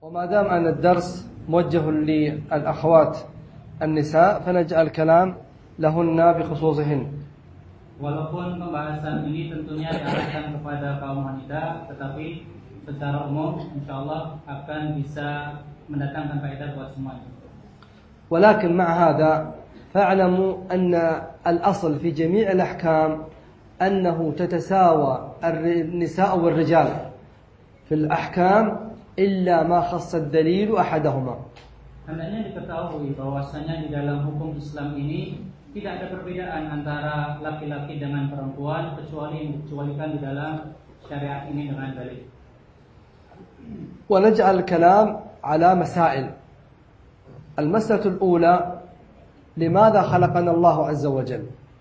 وما دام أن الدرس موجه للأخوات النساء فنجعل الكلام لهن بخصوصهن. Walaupun pembahasan ini tentunya diarahkan kepada kaum wanita, tetapi secara umum insyaallah akan bisa mendatangkan faedah buat semuanya. ولكن مع هذا فاعلموا أن الأصل في جميع الأحكام أنه تتساوى النساء والرجال في الأحكام إلا ما خص الدليل أحدهما. Hendaknya diketahui bahwasanya di dalam hukum Islam ini tidak ada perbedaan antara laki-laki dengan perempuan kecuali yang dikecualikan di dalam syariat ini dengan dalil. ونجعل الكلام على مسائل. المسألة الأولى لماذا خلقنا الله عز وجل؟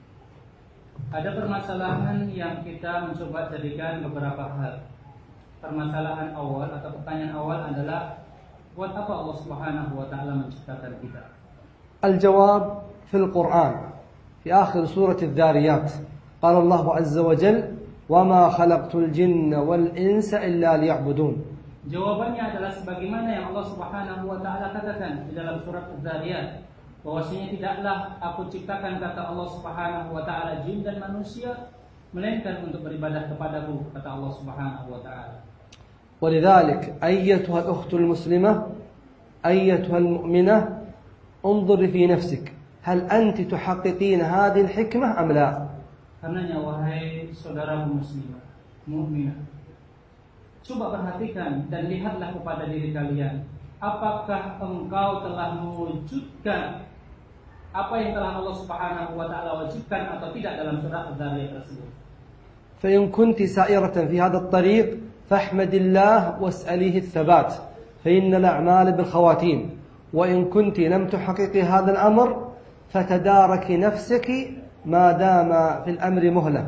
Ada permasalahan yang kita mencoba jadikan beberapa hal. Permasalahan awal atau pertanyaan awal adalah buat apa Allah Subhanahu wa taala menciptakan kita? الجواب في القرآن في آخر سورة الذاريات قال الله عز وجل وما خلقت الجن والإنس إلا ليعبدون. Jawabannya adalah sebagaimana yang Allah Subhanahu wa taala katakan di dalam surat Az-Zariyat, bahwasanya tidaklah aku ciptakan, kata Allah Subhanahu wa taala, jin dan manusia melainkan untuk beribadah kepadaku, kata Allah Subhanahu wa taala. ولذلك أيتها الأخت المسلمة أيتها المؤمنة انظري في نفسك هل أنت تحققين هذه الحكمة أم لا؟ Karenanya wahai saudaraku muslimah, mukminah, coba perhatikan dan lihatlah kepada diri kalian, apakah engkau telah mewujudkan apa yang telah Allah Subhanahu wa taala wajibkan atau tidak dalam surat Az-Zariyat tersebut. فإن كنت سائرة في هذا الطريق فاحمد الله واسأليه الثبات فإن الأعمال بالخواتيم وإن كنت لم تحققي هذا الأمر فتدارك نفسك ما دام في الأمر مهلة.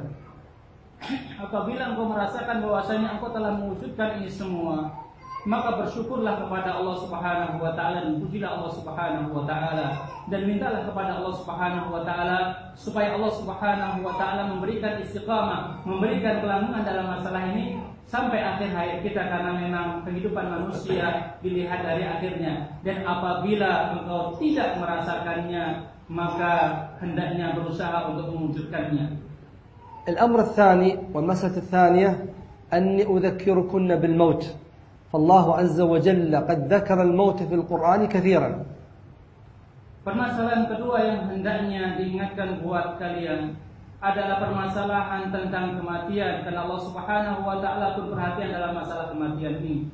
Apabila engkau merasakan bahwasanya engkau telah mewujudkan ini semua, maka bersyukurlah kepada Allah Subhanahu wa taala dan pujilah Allah Subhanahu wa taala dan mintalah kepada Allah Subhanahu wa taala supaya Allah Subhanahu wa taala memberikan istiqamah, memberikan kelangsungan dalam masalah ini sampai akhir hayat kita, karena memang kehidupan manusia dilihat dari akhirnya. Dan apabila engkau tidak merasakannya, maka hendaknya berusaha untuk mewujudkannya. الأمر الثاني والمسألة الثانية أني أذكركن بالموت فالله عز وجل قد ذكر الموت في القرآن كثيرا. Permasalahan kedua yang hendaknya diingatkan buat kalian adalah permasalahan tentang kematian, karena Allah Subhanahu wa taala pun perhatian dalam masalah kematian ini.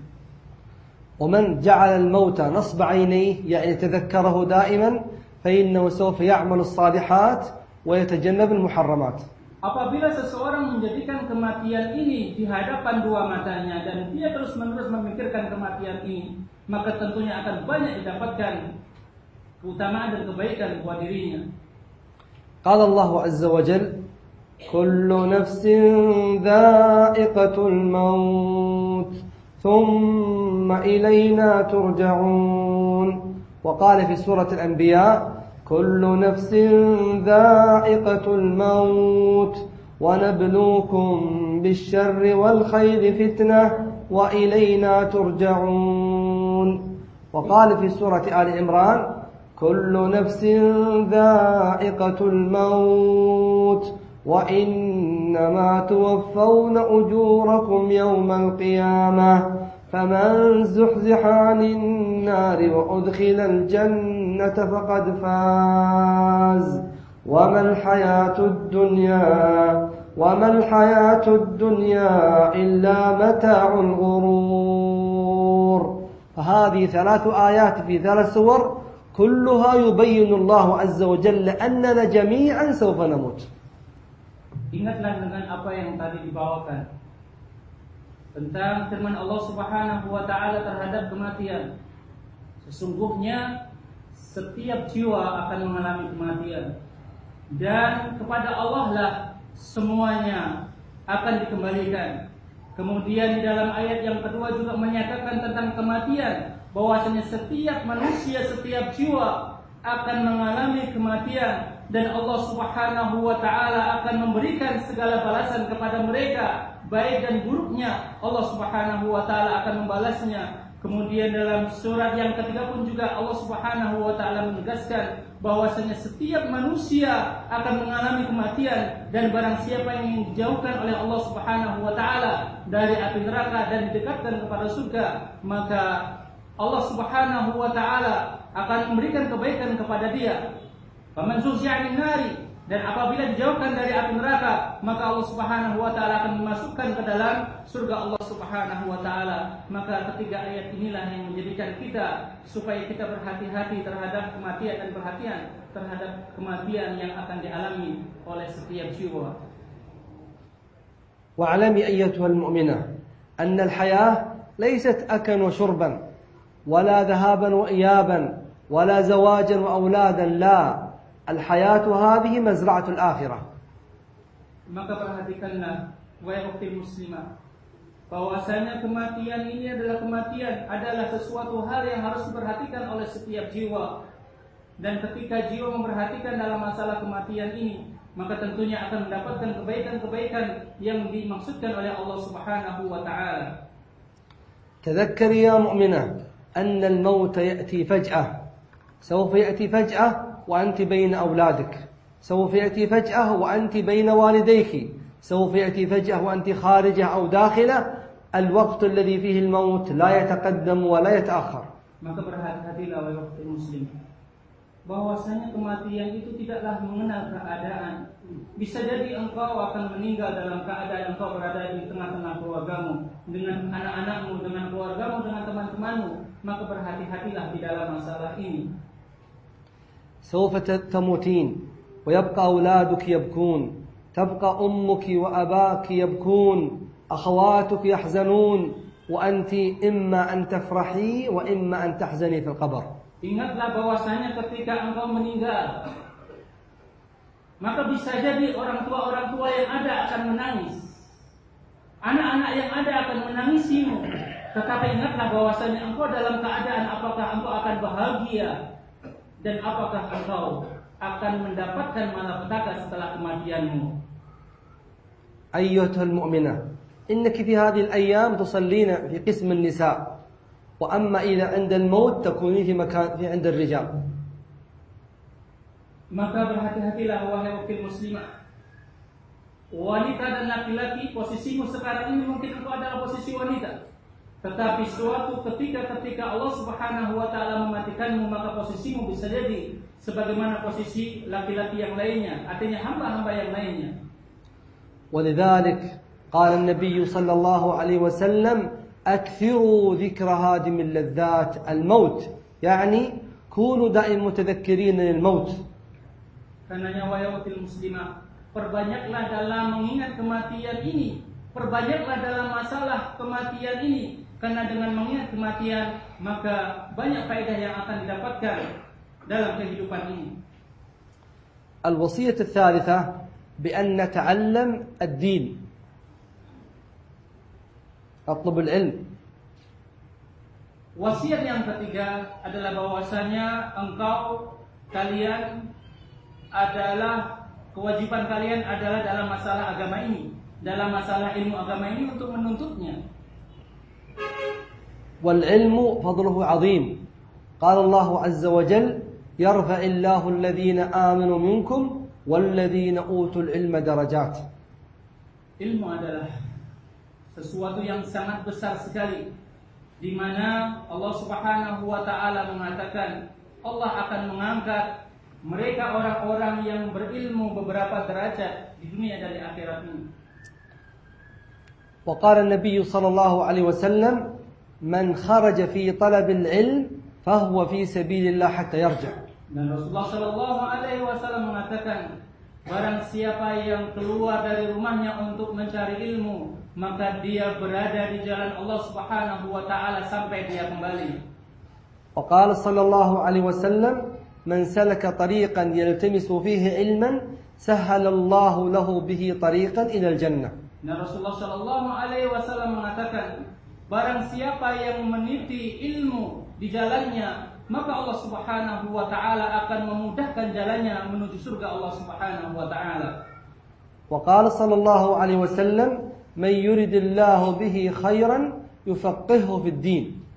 ومن جعل الموت نصب عينيه يعني تذكره دائما فإنه سوف يعمل الصالحات ويتجنب المحرمات. Apabila seseorang menjadikan kematian ini di hadapan dua matanya dan dia terus-menerus memikirkan kematian ini, maka tentunya akan banyak didapatkan keutamaan dan kebaikan buat dirinya. قال الله عز وجل كل نفس ذائقة الموت ثم إلينا ترجعون. وقال في سورة الأنبياء كل نفس ذائقة الموت ونبلوكم بالشر والخير فتنة وإلينا ترجعون. وقال في سورة آل عمران كل نفس ذائقة الموت وإنما توفون أجوركم يوم القيامة فمن زحزح عن النار وأدخل الجنة فقد فاز وما الحياة الدنيا إلا متاع الغرور. فهذه 3 آيات في 3 سور كلها يبين الله عز وجل أننا جميعا سوف نموت. Ingatlah dengan apa yang tadi dibawakan tentang firman Allah Subhanahu wa taala terhadap kematian. Sesungguhnya setiap jiwa akan mengalami kematian dan kepada Allah lah semuanya akan dikembalikan. Kemudian di dalam ayat yang kedua juga menyatakan tentang kematian, bahwasanya setiap manusia, setiap jiwa akan mengalami kematian dan Allah Subhanahu wa taala akan memberikan segala balasan kepada mereka, baik dan buruknya Allah Subhanahu wa taala akan membalasnya Kemudian dalam surat yang ketiga pun juga Allah Subhanahu wa taala menegaskan bahwasanya setiap manusia akan mengalami kematian, dan barang siapa yang ingin dijauhkan oleh Allah Subhanahu wa taala dari api neraka dan didekatkan kepada surga, maka Allah Subhanahu wa taala akan memberikan kebaikan kepada dia. Faman zuhziha 'anil nari, dan apabila dijauhkan dari api neraka, maka Allah Subhanahu wa taala akan memasukkan ke dalam surga Allah Subhanahu wa taala. Maka ketiga ayat inilah yang menjadikan kita supaya kita berhati-hati terhadap kematian dan perhatian terhadap kematian yang akan dialami oleh setiap jiwa. واعلمي أيتها المؤمنة أن الحياة ليست أكلا وشربا ولا ذهابا وإيابا ولا زواجا وأولادا، لا، الحياة هذه مزرعة الآخرة. Maka perhatikanlah wahai ukhti muslimah, bahwasanya kematian ini adalah sesuatu hal yang harus diperhatikan oleh setiap jiwa. Dan ketika jiwa memperhatikan dalam masalah kematian ini, maka tentunya akan mendapatkan kebaikan-kebaikan yang dimaksudkan oleh Allah Subhanahu wa taala. تذكري يا مؤمنة أن الموت يأتي فجأة، سوف يأتي فجأة وأنت بين أولادك، سوف يأتي فجأة وأنت بين والديك، سوف يأتي فجأة وأنت خارجة أو داخلة. الوقت الذي فيه الموت لا يتقدم ولا يتأخر. Maka berhati-hatilah wahai ukhti muslim, bahwasanya kematian itu tidaklah mengenal keadaan. Bisa jadi engkau akan meninggal dalam keadaan engkau berada di tengah-tengah keluargamu, dengan anak-anakmu, dengan keluargamu, dengan teman-temanmu. Maka berhati-hatilah di dalam masalah ini. سوف تموتين ويبقى أولادك يبكون، تبقى أمك وأباك يبكون، أخواتك يحزنون، وأنت إما أن تفرحي وإما أن تحزني في القبر. Ingatlah bahwasanya ketika engkau meninggal, maka bisa jadi orang tua yang ada akan menangis, anak-anak yang ada akan menangisimu. Tetapi ingatlah bahwasanya engkau dalam keadaan apakah engkau akan bahagia dan apakah engkau akan mendapatkan malapetaka setelah kematianmu. أيتها المؤمنة، إنك في هذه الأيام تصلين في قسم النساء، وأما إذا عند الموت تكونين في عند الرجال. Maka berhati-hatilah wahai ukhti muslimah. Wanita dan laki-laki, posisimu sekarang ini mungkin engkau adalah posisi wanita. Tetapi suatu ketika Allah Subhanahu wa taala mematikanmu, maka posisimu bisa jadi sebagaimana posisi laki-laki yang lainnya, artinya hamba-hamba yang lainnya. ولذلك قال النبي صلى الله عليه وسلم: أكثروا ذكر هادم اللذات الموت، يعني كونوا دائما متذكرين للموت. Karenanya wahai ukhti muslimah, perbanyaklah dalam mengingat kematian ini, perbanyaklah dalam masalah kematian ini, karena dengan mengingat kematian maka banyak faedah yang akan didapatkan dalam kehidupan ini. الوصية الثالثة بأن نتعلم الدين، أطلب العلم. Wasiat yang ketiga adalah bahwasanya kalian adalah kewajiban kalian adalah dalam masalah agama ini, dalam masalah ilmu agama ini untuk menuntutnya. والعلم فضله عظيم، قال الله عز وجل: يرفع الله الذين آمنوا منكم والذين أوتوا العلم درجات. Ilmu adalah sesuatu yang sangat besar sekali, di mana Allah Subhanahu wa taala mengatakan Allah akan mengangkat mereka orang-orang yang berilmu beberapa derajat di dunia dan di akhirat ini. وقال النبي صلى الله عليه وسلم: من خرج في طلب العلم فهو في سبيل الله حتى يرجع. Dan Rasulullah Shallallahu Alaihi Wasallam mengatakan, barang siapa yang keluar dari rumahnya untuk mencari ilmu, maka dia berada di jalan Allah Subhanahu Wa Taala sampai dia kembali. وقال صلى الله عليه وسلم: من سلك طريقا يلتمس فيه علما سهل الله له به طريقا إلى الجنة. Dan Rasulullah Shallallahu Alaihi Wasallam mengatakan, barang siapa yang meniti ilmu di jalannya, maka Allah Subhanahu wa taala akan memudahkan jalannya menuju surga Allah Subhanahu wa taala. وقال صلى الله عليه وسلم: من يرد الله به خيرا يفقهه في الدين.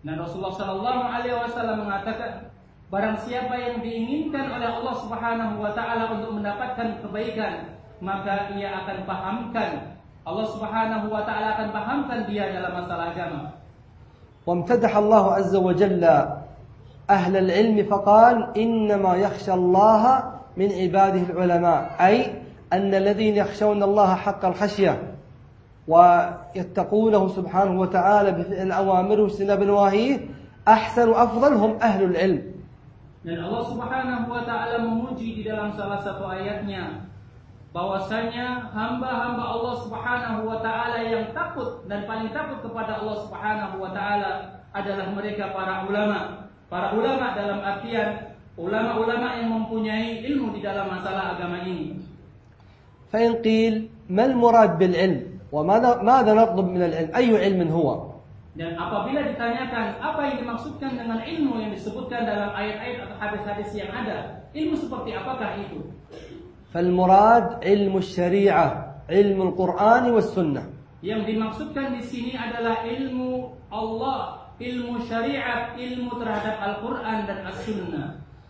Dan Rasulullah Shallallahu Alaihi Wasallam mengatakan, barang siapa yang diinginkan oleh Allah Subhanahu Wa Taala untuk mendapatkan kebaikan, maka ia akan pahamkan, Allah Subhanahu Wa Taala akan pahamkan dia dalam masalah agama. وامتدح الله عز وجل أهل العلم فقال إنما يخشى الله من عباده العلماء، أي أن الذين يخشون الله حق الخشية ويتقونه سبحانه وتعالى بفعل أوامره واجتناب نواهيه أحسن وأفضل هم أهل العلم. Dan Allah Subhanahu Wa Taala memuji di dalam salah satu ayatnya bahwasanya hamba-hamba Allah Subhanahu Wa Taala yang takut dan paling takut kepada Allah Subhanahu Wa Taala adalah mereka para ulama. Para ulama dalam artian ulama-ulama yang mempunyai ilmu di dalam masalah agama ini. فإن قيل ما المراد بالعلم وماذا نطلب من العلم أي علم هو؟ Dan apabila ditanyakan apa yang dimaksudkan dengan ilmu yang disebutkan dalam ayat-ayat atau hadis-hadis yang ada, ilmu seperti apakah itu? فالمراد علم الشريعة علم القرآن والسنة. Yang dimaksudkan di sini adalah ilmu Allah, ilmu syariat, ilmu terhadap Al-Quran dan As-Sunnah.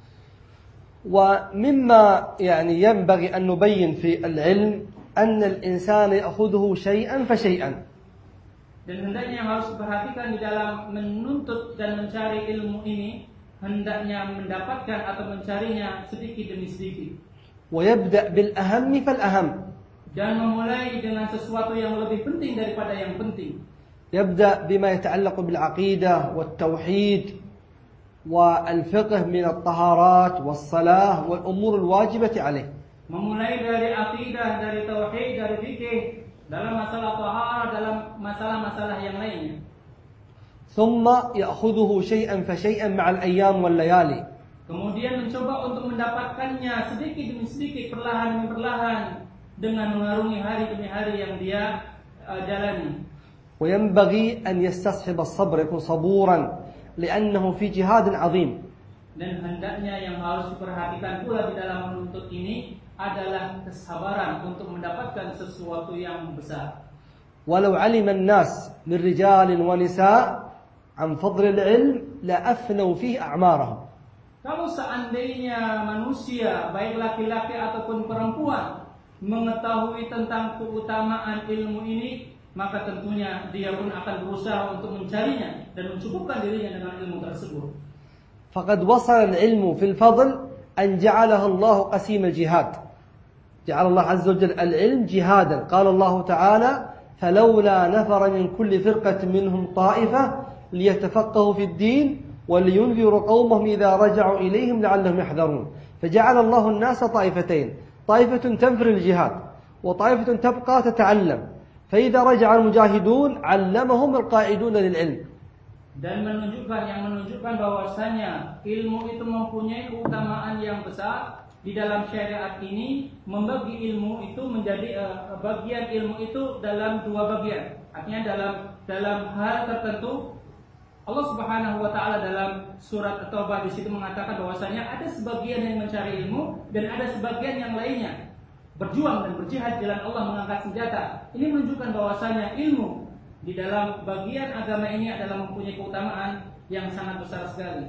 ومما ينبغي أن نبين في العلم أن الإنسان يأخذه شيئا فشيئا. Dan hendaknya harus diperhatikan di dalam menuntut dan mencari ilmu ini, hendaknya mendapatkan atau mencarinya sedikit demi sedikit. ويبدأ بالأهم فالأهم. Dan memulai dengan sesuatu yang lebih penting daripada yang penting. يبدأ بما يتعلق بالعقيدة والتوحيد والفقه من الطهارات والصلاة والأمور الواجبة عليه. Memulai dari akidah, dari tauhid, dari fikih, dalam masalah taharah, dalam masalah-masalah yang lainnya. ثم يأخذه شيئا فشيئا مع الأيام والليالي. Kemudian mencoba untuk mendapatkannya sedikit demi sedikit, perlahan demi perlahan, dengan mengarungi hari demi hari yang dia jalani. وينبغي أن يستصحب الصبر، يكون صبورا لأنه في جهاد عظيم. Dan hendaknya yang harus diperhatikan pula di dalam menuntut ini adalah kesabaran untuk mendapatkan sesuatu yang besar. ولو علم الناس من رجال ونساء عن فضل العلم لأفنوا فيه أعمارهم. Kalau seandainya manusia, baik laki-laki ataupun perempuan, mengetahui tentang keutamaan ilmu ini, maka tentunya dia pun akan berusaha untuk mencarinya dan mencukupkan dirinya dengan ilmu tersebut. فقد وصل العلم في الفضل أن جعله الله قسيم الجهاد. جعل الله عز وجل العلم جهادا. قال الله تعالى: فلولا نفر من كل فرقة منهم طائفة ليتفقهوا في الدين ولينذروا قومهم إذا رجعوا إليهم لعلهم يحذرون. فجعل الله الناس طائفتين، طائفة تنفر الجهاد وطائفة تبقى تتعلم. فإذا رجع المجاهدون علمهم القائدون للعلم. Dan menunjukkan bahwasanya ilmu itu mempunyai keutamaan yang besar. Di dalam syariat ini membagi ilmu itu menjadi bagian ilmu itu dalam dua bagian. Artinya dalam hal tertentu Allah Subhanahu Wa Taala dalam surat At-Taubah di situ mengatakan bahwasanya ada sebagian yang mencari ilmu dan ada sebagian yang lainnya berjuang dan berjihad jalan Allah mengangkat senjata. Ini menunjukkan bahwasanya ilmu di dalam bagian agama ini adalah mempunyai keutamaan yang sangat besar sekali.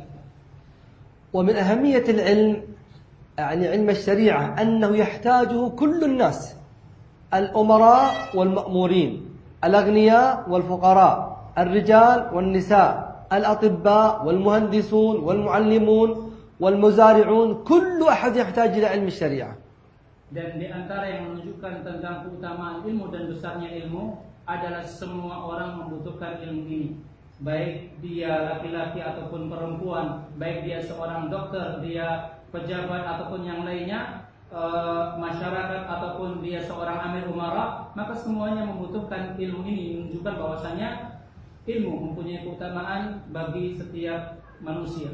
ومن أهمية العلم علم الشريعة أنه يحتاجه كل الناس، الأمراء والمأمورين، الأغنياء والفقراء، الرجال والنساء، الأطباء والمهندسون والمعلمون والمزارعون، كل أحد يحتاج إلى علم الشريعة. Dan di antara yang menunjukkan tentang keutamaan ilmu dan besarnya ilmu adalah semua orang membutuhkan ilmu ini. Baik dia laki-laki ataupun perempuan, baik dia seorang dokter, dia pejabat ataupun yang lainnya, masyarakat ataupun dia seorang amir umara, maka semuanya membutuhkan ilmu ini. Menunjukkan bahwasanya ilmu mempunyai keutamaan bagi setiap manusia.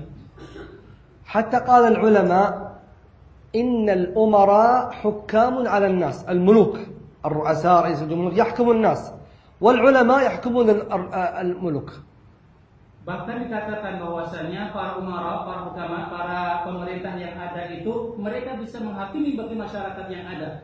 Hatta qala al-ulama innal umara hukkamun 'ala an-nas, al-muluk, ar-ru'asa, ra'is al-jumhur yahkumu an-nas wal ulama yahkumun al-muluk. Bahkan dikatakan bahwasanya para umara, para hukama, para pemerintah yang ada itu mereka bisa menghakimi bagi masyarakat yang ada.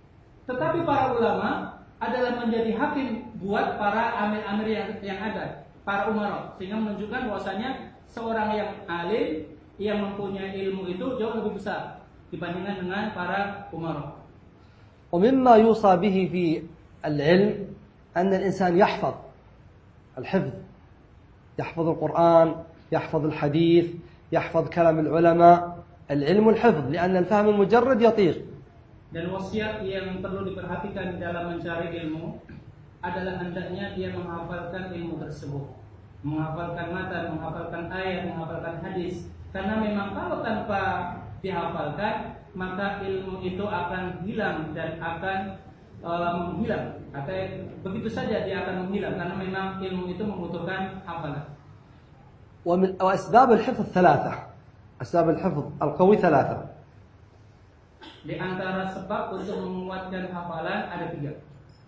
Tetapi para ulama adalah menjadi hakim buat para amir-amir yang ada. para umara, sehingga menunjukkan bahwasanya seorang yang alim yang mempunyai ilmu itu jauh lebih besar dibandingkan dengan para umara. ومما يوصى به في العلم أن الإنسان يحفظ الحفظ، يحفظ القرآن، يحفظ الحديث، يحفظ كلام العلماء. العلم الحفظ، لأن الفهم المجرد يطير. Dan wasiat yang perlu diperhatikan dalam mencari ilmu adalah hendaknya dia menghafalkan ilmu tersebut, menghafalkan matan, menghafalkan ayat, menghafalkan hadis. Karena memang kalau tanpa dihafalkan, maka ilmu itu akan hilang dan akan menghilang. Atau begitu saja dia akan menghilang karena memang ilmu itu membutuhkan hafalan. وأسباب الحفظ ثلاثة. أسباب الحفظ القوي ثلاثة. Di antara sebab untuk menguatkan hafalan ada 3.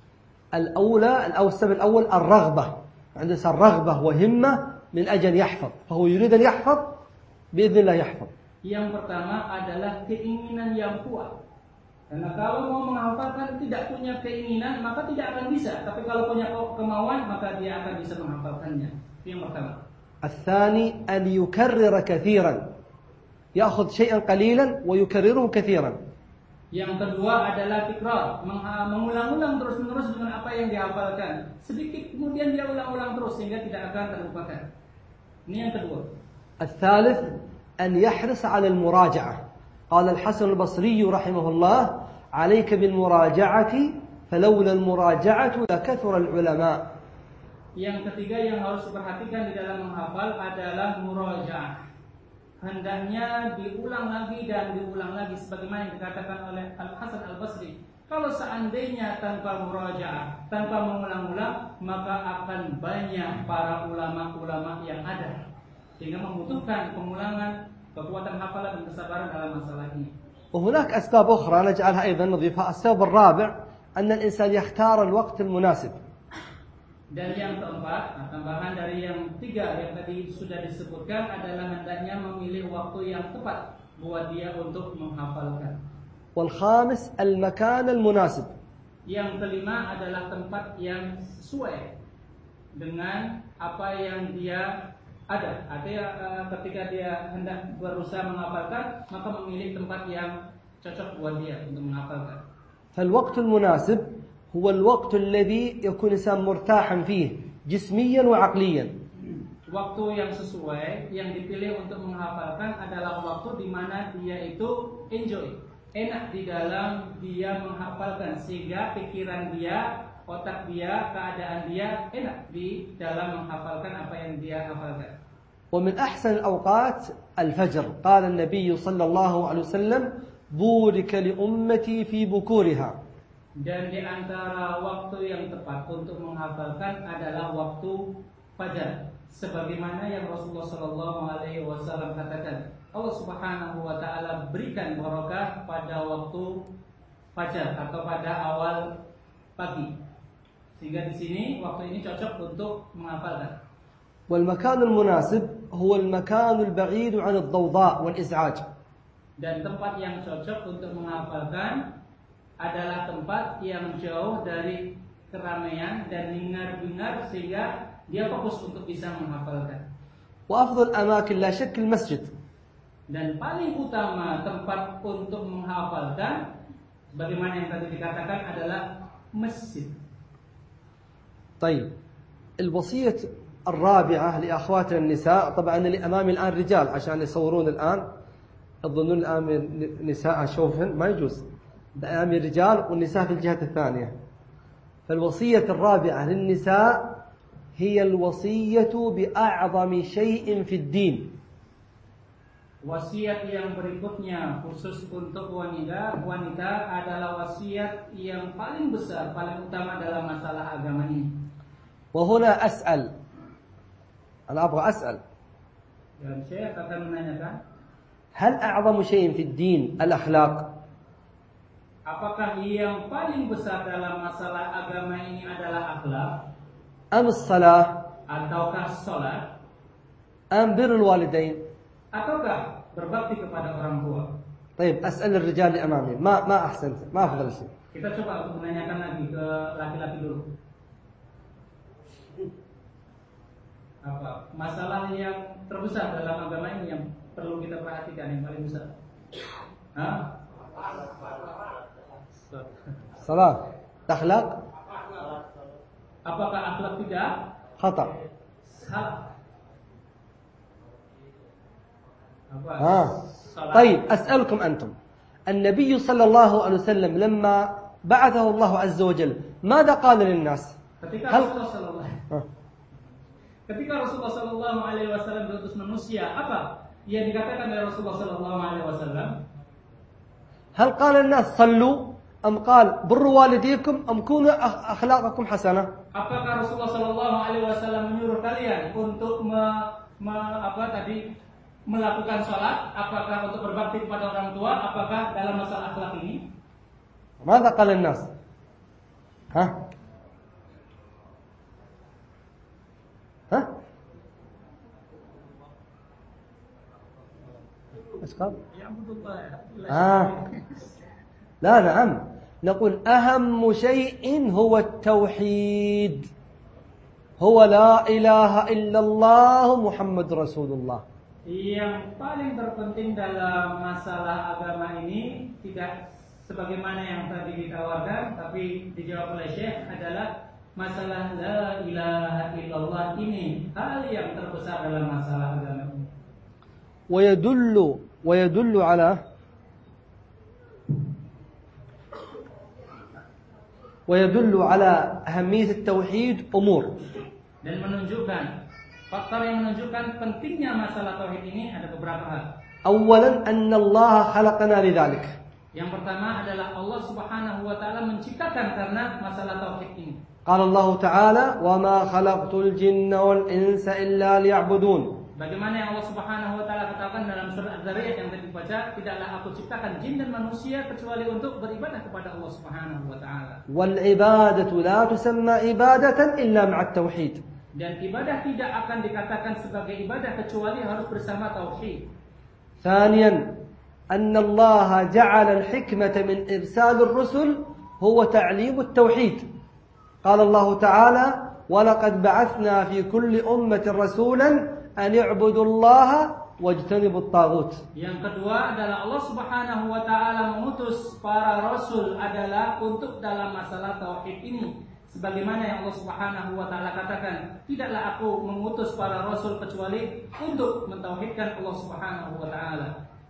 السبب الأول الرغبة. عنده رغبة وهمة من أجل يحفظ، فهو يريد أن يحفظ بإذن الله يحفظ. Yang pertama adalah keinginan yang kuat. Karena kalau mau menghafalkan tidak punya keinginan maka tidak akan bisa. Tapi kalau punya kemauan maka dia akan bisa menghafalkannya. Itu yang pertama. الثاني أن يكرر كثيرا، يأخذ شيئا قليلا ويكرره كثيرا. Yang kedua adalah tikrar, mengulang-ulang terus-menerus dengan apa yang dihafalkan. Sedikit kemudian dia ulang-ulang terus sehingga tidak akan terlupakan. Ini yang kedua. الثالث أن يحرص على المراجعة. قال الحسن البصري رحمه الله: عليك بالمراجعة فلولا المراجعة لكثر العلماء. Yang ketiga yang harus diperhatikan di dalam menghafal adalah murajaah. Hendaknya diulang lagi dan diulang lagi sebagaimana yang dikatakan oleh Al-Hasan Al-Basri. Kalau seandainya tanpa murajaah, tanpa mengulang-ulang, maka akan banyak para ulama-ulama yang ada, sehingga membutuhkan pengulangan, kekuatan hafalan dan kesabaran dalam masalah ini. وهناك أسباب أخرى نجعلها أيضا نضيفها. السبب الرابع أن الإنسان يختار الوقت المناسب. Dan yang keempat, tambahan dari yang 3 yang tadi sudah disebutkan adalah hendaknya memilih waktu yang tepat buat dia untuk menghafalkan. والخامس المكان المناسب. Yang kelima adalah tempat yang sesuai dengan apa yang dia ada. Artinya ketika dia hendak berusaha menghafalkan, maka memilih tempat yang cocok buat dia untuk menghafalkan. فالوقت المناسب هو الوقت الذي يكون الإنسان مرتاحا فيه جسميا وعقليا. Waktu yang sesuai yang dipilih untuk menghafalkan adalah waktu di mana dia itu enjoy, enak di dalam dia menghafalkan, sehingga pikiran dia, otak dia, keadaan dia enak di dalam menghafalkan apa yang dia hafalkan. ومن أحسن الأوقات الفجر. قال النبي صلى الله عليه وسلم: بورك لأمتي في بكورها. Dan di antara waktu yang tepat untuk menghafalkan adalah waktu fajar, sebagaimana yang Rasulullah SAW katakan, Allah Subhanahu wa taala berikan barokah pada waktu fajar atau pada awal pagi. Sehingga di sini waktu ini cocok untuk menghafalkan. والمكان المناسب هو المكان البعيد عن الضوضاء والإزعاج. Dan tempat yang cocok untuk menghafalkan adalah tempat yang jauh dari keramaian dan hingar-bingar sehingga dia fokus untuk bisa menghafalkan. وأفضل أماكن لا شك المسجد. Dan paling utama tempat untuk menghafalkan, bagaimana yang tadi dikatakan, adalah masjid. طيب، الوصية الرابعة لأخواتنا النساء. طبعا اللي أمامي الآن رجال عشان يصورون الآن، يظنون الآن نساء شوفن، ما يجوز. أمامي الرجال والنساء في الجهة الثانية. فالوصية الرابعة للنساء هي الوصية بأعظم شيء في الدين. Wasiat yang berikutnya khusus untuk wanita adalah wasiat yang paling besar, paling utama dalam masalah agama ini. وهنا أسأل، أنا أبغى أسأل، Dan saya akan menanyakan, هل أعظم شيء في الدين الأخلاق؟ apakah yang paling besar dalam masalah agama ini adalah akhlak, أم الصلاة؟ ataukah sholat, أم بر الوالدين؟ ataukah berbakti kepada orang tua? طيب، أسأل الرجال اللي أمامي، ما أحسنت، ما أفضل شيء. Kita coba untuk menanyakan lagi ke laki-laki dulu. apa masalah yang terbesar dalam agama ini yang perlu kita perhatikan yang paling besar? Salat, akhlak. Apakah akhlak tidak? Khata. Salah. طيب أسألكم أنتم النبي صلى الله عليه وسلم لما بعثه الله عز وجل ماذا قال للناس؟ Ketika Rasulullah Sallallahu Alaihi Wasallam diutus manusia, apa yang dikatakan oleh Rasulullah Sallallahu Alaihi Wasallam? هل قال الناس صلوا أم قال بروا والديكم أم كونوا أخلاقكم حسنة؟ Apakah Rasulullah Sallallahu Alaihi Wasallam menyuruh kalian untuk melakukan sholat? Apakah untuk berbakti kepada orang tua? Apakah dalam masalah akhlak ini? ماذا قال الناس؟ ها؟ ايش قال؟ يعبد الله. لا نعم نقول أهم شيء هو التوحيد هو لا إله إلا الله محمد رسول الله. Yang paling terpenting dalam masalah agama ini tidak sebagaimana yang tadi ditawarkan, tapi dijawab oleh Syekh adalah masalah la ilaha illallah ini hal yang terbesar dalam masalah agama ini. ويدل على أهمية التوحيد أمور. Dan menunjukkan faktor yang menunjukkan pentingnya masalah tauhid ini ada beberapa hal. أولا أن الله خلقنا لذلك. Yang pertama adalah Allah Subhanahu wa taala menciptakan karena masalah tauhid ini. قال الله تعالى وما خلقت الجن والإنس إلا ليعبدون. Bagaimana yang Allah Subhanahu wa taala katakan dalam surah Az-Zariyat yang tadi dibaca, tidaklah aku ciptakan jin dan manusia kecuali untuk beribadah kepada Allah Subhanahu wa taala. والعبادة لا تسمى عبادة إلا مع التوحيد. Dan ibadah tidak akan dikatakan sebagai ibadah kecuali harus bersama tauhid. ثانيا أن الله جعل الحكمة من إرسال الرسل هو تعليم التوحيد. قال الله تعالى ولقد بعثنا في كل أمة رسولا أن يعبدوا الله واجتنبوا الطاغوت. Yang kedua adalah Allah Subhanahu wa taala mengutus para rasul adalah untuk dalam masalah tauhid ini. Sebagaimana yang Allah Subhanahu wa taala katakan, tidaklah aku mengutus para rasul kecuali untuk mentauhidkan Allah Subhanahu wa taala.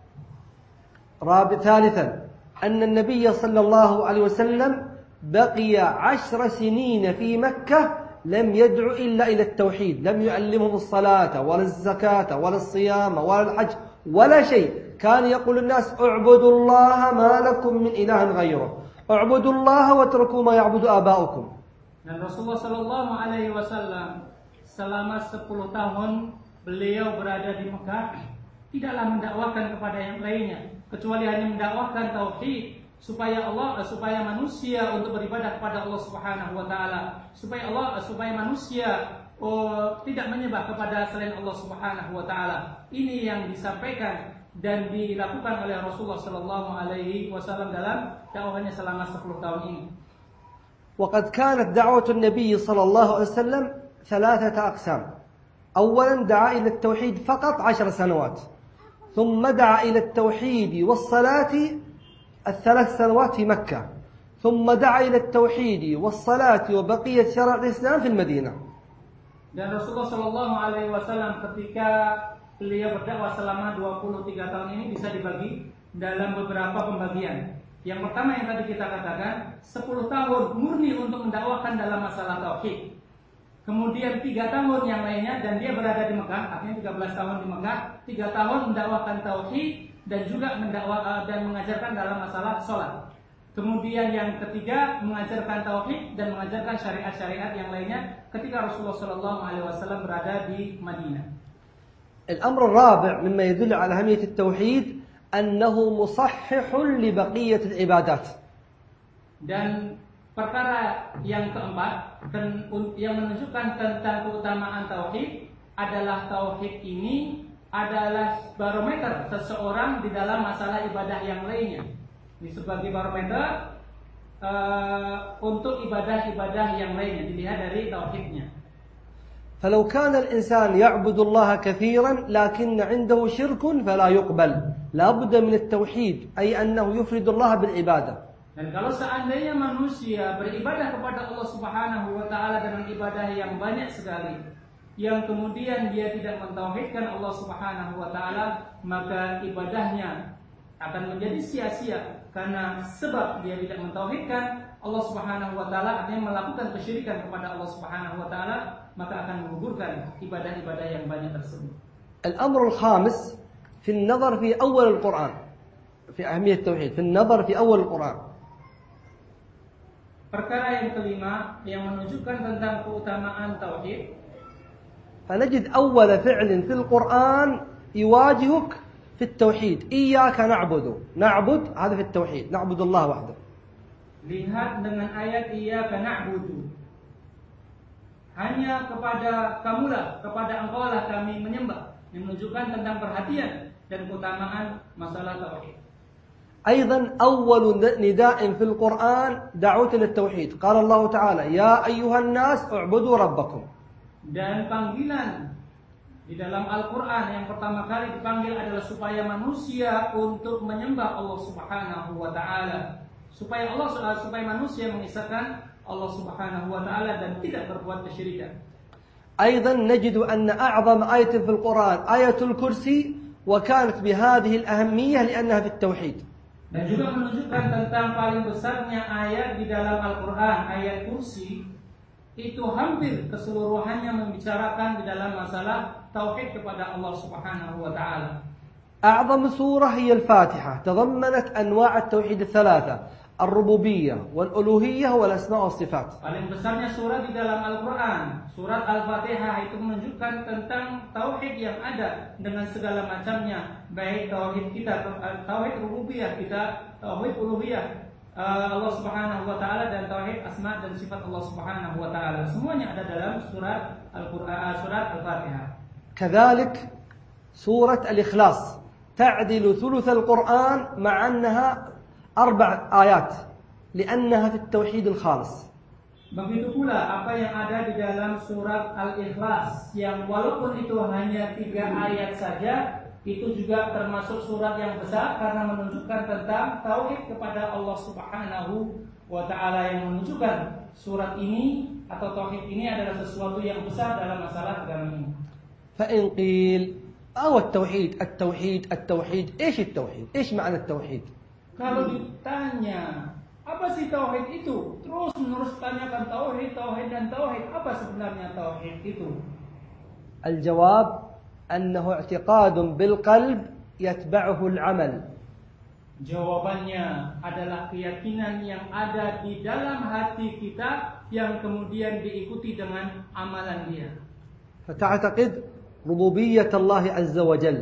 ثالثا أن النبي صلى الله عليه وسلم بقي 10 سنين في مكة لم يدعو إلا إلى التوحيد. لم يعلمهم الصلاة ولا الزكاة ولا الصيام ولا الحج ولا شيء. كان يقول الناس اعبدوا الله ما لكم من إله غيره. اعبدوا الله واتركوا ما يعبد آباؤكم. Dan Rasulullah Sallallahu Alaihi Wasallam selama 10 tahun beliau berada di Mekah tidaklah mendakwahkan kepada yang lainnya kecuali hanya mendakwahkan tauhid supaya manusia untuk beribadah kepada Allah Subhanahu wa taala, supaya manusia tidak menyembah kepada selain Allah Subhanahu wa taala. Ini yang disampaikan dan dilakukan oleh Rasulullah Sallallahu Alaihi Wasallam dalam dakwahnya selama 10 tahun ini. وقد كانت دعوة النبي صلى الله عليه وسلم 3 أقسام. أولا دعا إلى التوحيد فقط 10 سنوات، ثم دعا إلى التوحيد والصلاة 3 سنوات في مكة، ثم دعا إلى التوحيد والصلاة وبقية شرائع الإسلام في المدينة. Dan Rasulullah Sallallahu Alaihi Wasallam ketika beliau berdakwah selama 23 tahun ini bisa dibagi dalam beberapa pembagian. Yang pertama yang tadi kita katakan 10 tahun murni untuk mendakwahkan dalam masalah tauhid. Kemudian 3 tahun yang lainnya dan dia berada di Mekah, artinya 13 tahun di Mekah, 3 tahun mendakwahkan tauhid dan juga dan mengajarkan dalam masalah sholat. Kemudian yang ketiga mengajarkan tauhid dan mengajarkan syariat-syariat yang lainnya ketika Rasulullah SAW berada di Madinah. الأمر الرابع مما يدل على أهمية التوحيد أنه مصحح لبقية العبادات. Dan perkara yang keempat yang menunjukkan tentang keutamaan tauhid adalah tauhid ini adalah barometer seseorang di dalam masalah ibadah yang lainnya. Ini sebagai barometer untuk ibadah-ibadah yang lainnya dilihat dari tauhidnya. فلو كان الإنسان يعبد الله كثيرا لكن عنده شرك فلا يقبل، لا بد من التوحيد، أي أنه يفرد الله بالعبادة. Dan kalau seandainya manusia beribadah kepada Allah Subhanahu wa taala dengan ibadah yang banyak sekali, yang kemudian dia tidak mentauhidkan Allah Subhanahu wa taala, maka ibadahnya akan menjadi sia-sia karena sebab dia tidak mentauhidkan Allah Subhanahu wa taala, artinya melakukan kesyirikan kepada Allah Subhanahu wa taala, maka akan menggugurkan ibadah-ibadah yang banyak tersebut. الأمر الخامس في النظر في أول القرآن في أهمية التوحيد، في النظر في أول القرآن. Perkara yang kelima yang menunjukkan tentang keutamaan tauhid. فنجد أول فعل في القرآن يواجهك في التوحيد، إياك نعبد هذا في التوحيد، نعبد الله وحده. Lihat dengan ayat iyyaka na'budu. Hanya kepada kamulah, kepada engkaulah kami menyembah, yang menunjukkan tentang perhatian dan keutamaan masalah tauhid. أيضا أول نداء في القرآن دعوة للتوحيد، قال الله تعالى يا أيها الناس اعبدوا ربكم. Dan panggilan di dalam Al-Quran yang pertama kali dipanggil adalah supaya manusia untuk menyembah Allah Subhanahu wa taala, supaya manusia mengisahkan Allah Subhanahu wa taala dan tidak berbuat kesyirikan. أيضا نجد أن أعظم آية في القرآن آية الكرسي، وكانت بهذه الأهمية لأنها في التوحيد. Dan juga menunjukkan tentang paling besarnya ayat di dalam Al-Quran, ayat kursi, itu hampir keseluruhannya membicarakan di dalam masalah tauhid kepada Allah Subhanahu wa taala. أعظم سورة هي الفاتحة، تضمنت أنواع التوحيد الثلاثة، الربوبية والألوهية والأسماء والصفات. Paling besarnya surat di dalam Al-Quran, surat Al-Fatihah, itu menunjukkan tentang tauhid yang ada dengan segala macamnya, baik tauhid kita, tauhid rububiyah kita, tauhid uluhiyah Allah Subhanahu wa taala, dan tauhid asma dan sifat Allah Subhanahu wa taala. Semuanya ada dalam surat Al-Quran, surat Al-Fatihah. كذلك سورة الإخلاص تعدل ثلث القرآن مع أنها 4 آيات لأنها في التوحيد الخالص. Begitu pula apa yang ada di dalam surat Al-Ikhlas, yang walaupun itu hanya 3 ayat saja, itu juga termasuk surat yang besar karena menunjukkan tentang tauhid kepada Allah Subhanahu wa taala, yang menunjukkan surat ini atau tauhid ini adalah sesuatu yang besar dalam masalah agama ini. فإن قيل أو التوحيد إيش التوحيد؟ إيش معنى التوحيد؟ Kalau ditanya apa sih tauhid itu, terus menerus tanyakan tauhid, apa sebenarnya tauhid itu? الجواب أنه اعتقاد بالقلب يتبعه العمل. Jawabannya adalah keyakinan yang ada di dalam hati kita yang kemudian diikuti dengan amalan dia. فتعتقد ربوبية الله عز وجل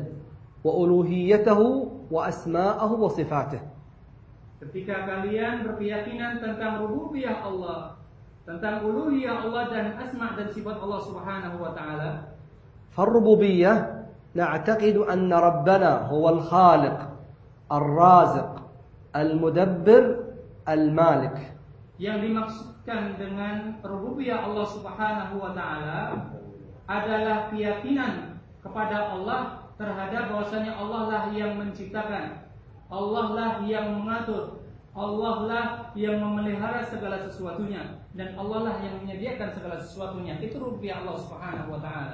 وألوهيته وأسماءه وصفاته. Ketika kalian berkeyakinan tentang rububiyah Allah, tentang uluhiyah Allah dan asma dan sifat Allah Subhanahu wa taala. فالربوبية نعتقد أن ربنا هو الخالق الرازق المدبر المالك. Yang dimaksudkan dengan rububiyah Allah Subhanahu wa taala adalah keyakinan kepada Allah terhadap bahwasanya Allah lah yang menciptakan, Allah lah yang mengatur, Allah lah yang memelihara segala sesuatunya, dan Allah lah yang menyediakan segala sesuatunya. Itu rububiyah Allah Subhanahu wa taala.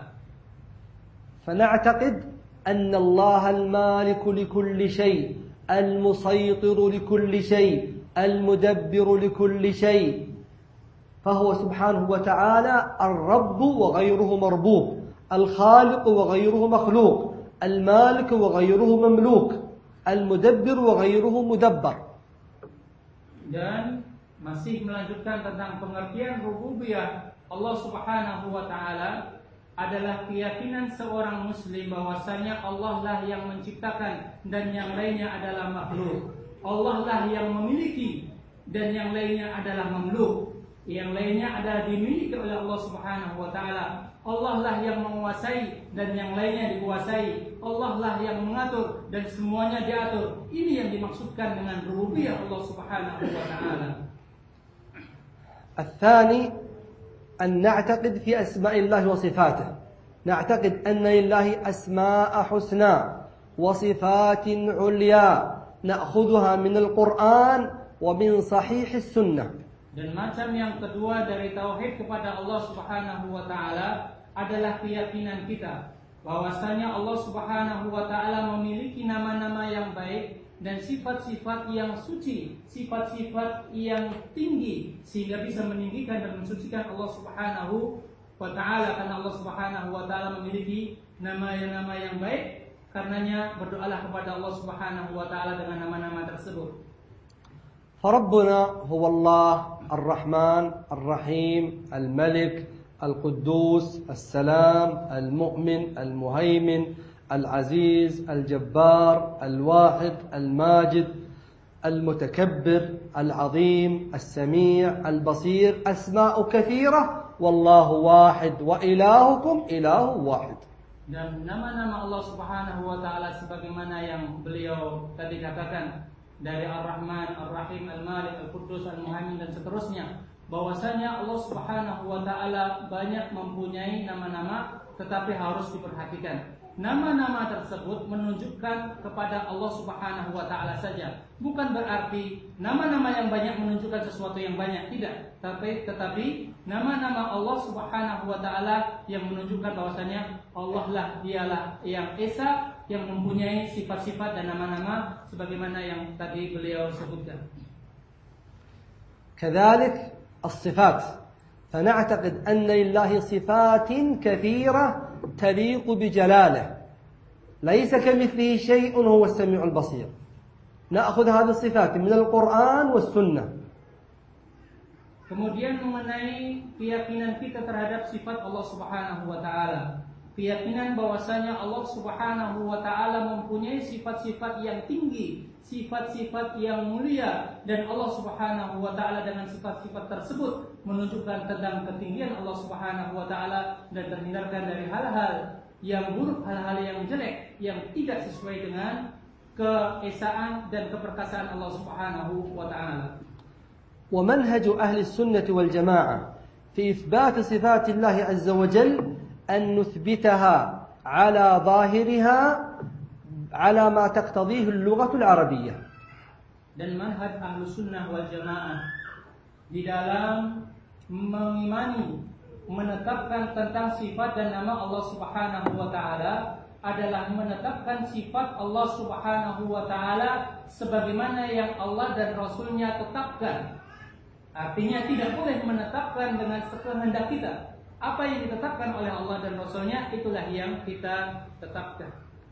فنعتقد أن الله المالك لكل شيء، المسيطر لكل شيء، المدبر لكل شيء، فهو سبحانه وتعالى الرب وغيره مربوب، الخالق وغيره مخلوق، المالك وغيره مملوك، المدبر وغيره مدبر. Dan masih melanjutkan tentang pengertian rububiyah Allah Subhanahu wa taala adalah keyakinan seorang muslim bahwasanya Allah lah yang menciptakan dan yang lainnya adalah makhluk. Allah lah yang memiliki dan yang lainnya adalah mamluk. Yang lainnya adalah dimiliki oleh Allah Subhanahu wa taala. Allah lah yang menguasai dan yang lainnya dikuasai. Allah lah yang mengatur dan semuanya diatur. Ini yang dimaksudkan dengan rububiyah Allah Subhanahu wa taala. الثاني أن نعتقد في أسماء الله وصفاته، نعتقد أن لله أسماء حسنى وصفات عليا نأخذها من القرآن ومن صحيح السنة. Dan macam yang kedua dari tauhid kepada Allah Subhanahu wa taala adalah keyakinan kita bahwasanya Allah Subhanahu wa taala memiliki nama-nama yang baik dan sifat-sifat yang suci, sifat-sifat yang tinggi sehingga bisa meninggikan dan mensucikan Allah Subhanahu wa taala, karena Allah Subhanahu wa taala memiliki nama-nama yang baik. Karenanya berdoalah kepada Allah Subhanahu wa taala dengan nama-nama tersebut. فربنا هو الله الرحمن الرحيم الملك القدوس السلام المؤمن المهيمن العزيز الجبار الواحد الماجد المتكبر العظيم السميع البصير أسماء كثيرة والله واحد وإلهكم إله واحد. Dan nama-nama Allah Subhanahu wa taala sebagaimana yang beliau tadi katakan dari Ar-Rahman, Ar-Rahim, Al-Malik, Al-Quddus, Al-Muhaimin dan seterusnya, bahwasanya Allah Subhanahu wa taala banyak mempunyai nama-nama tetapi harus diperhatikan. Nama-nama tersebut menunjukkan kepada Allah Subhanahu wa taala saja. Bukan berarti nama-nama yang banyak menunjukkan sesuatu yang banyak, tidak. Tetapi nama-nama Allah Subhanahu wa taala yang menunjukkan bahwasanya Allah lah, dialah yang esa, yang mempunyai sifat-sifat dan nama-nama sebagaimana yang tadi beliau sebutkan. كذلك الصفات فنعتقد أن لله صفات كثيرة تليق بجلاله ليس كمثله شيء هو السميع البصير. نأخذ هذه الصفات من القرآن والسنة. Kemudian mengenai keyakinan kita terhadap sifat Allah Subhanahu wa taala, keyakinan bahwasanya Allah Subhanahu wa taala mempunyai sifat-sifat yang tinggi, sifat-sifat yang mulia, dan Allah Subhanahu wa taala dengan sifat-sifat tersebut menunjukkan tentang ketinggian Allah Subhanahu wa taala dan terhindarkan dari hal-hal yang buruk, hal-hal yang jelek yang tidak sesuai dengan keesaan dan keperkasaan Allah Subhanahu wa taala. ومنهج أهل السنة والجماعة في إثبات صفات الله عز وجل أن نثبتها على ظاهرها على ما تقتضيه اللغة العربية. Dan manhaj Ahlus Sunnah wal Jamaah di dalam mengimani, menetapkan tentang sifat dan nama Allah Subhanahu wa taala adalah menetapkan sifat Allah Subhanahu wa taala sebagaimana yang Allah dan Rasulnya tetapkan. Artinya tidak boleh menetapkan dengan sekehendak kita. Apa yang ditetapkan oleh Allah dan Rasulnya itulah yang kita tetapkan.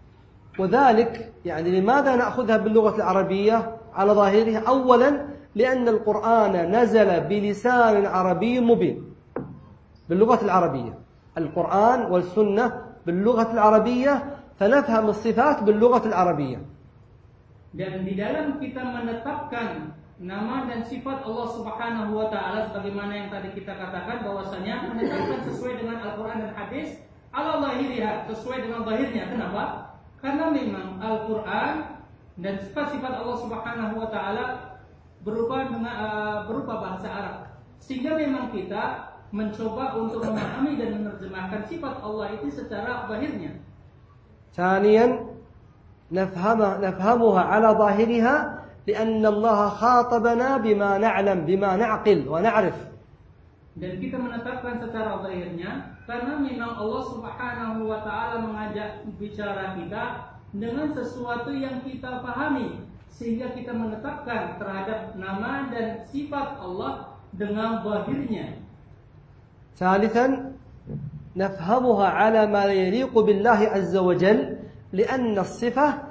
وذلك يعني لماذا نأخذها باللغة العربية على ظاهرها؟ أولا لأن القرآن نزل بلسان عربي مبين باللغة العربية. القرآن والسنة باللغة العربية فنفهم الصفات باللغة العربية. Dan di dalam kita menetapkan nama dan sifat Allah Subhanahu wa taala sebagaimana yang tadi kita katakan bahwasanya menetapkan sesuai dengan Al-Qur'an dan hadis ala zahiriha, sesuai dengan zahirnya. Kenapa? Karena memang Al-Qur'an dan sifat-sifat Allah Subhanahu wa taala berupa bahasa Arab. Sehingga memang kita mencoba untuk memahami dan menerjemahkan sifat Allah itu secara zahirnya. ثانيا نفهمها على ظاهرها لأن الله خاطبنا بما نعلم بما نعقل ونعرف. Dan kita menetapkan secara zahirnya karena memang Allah Subhanahu wa taala mengajak bicara kita dengan sesuatu yang kita pahami sehingga kita menetapkan terhadap nama dan sifat Allah dengan zahirnya. ثالثا نفهمها على ما يليق بالله عز وجل لأن الصفة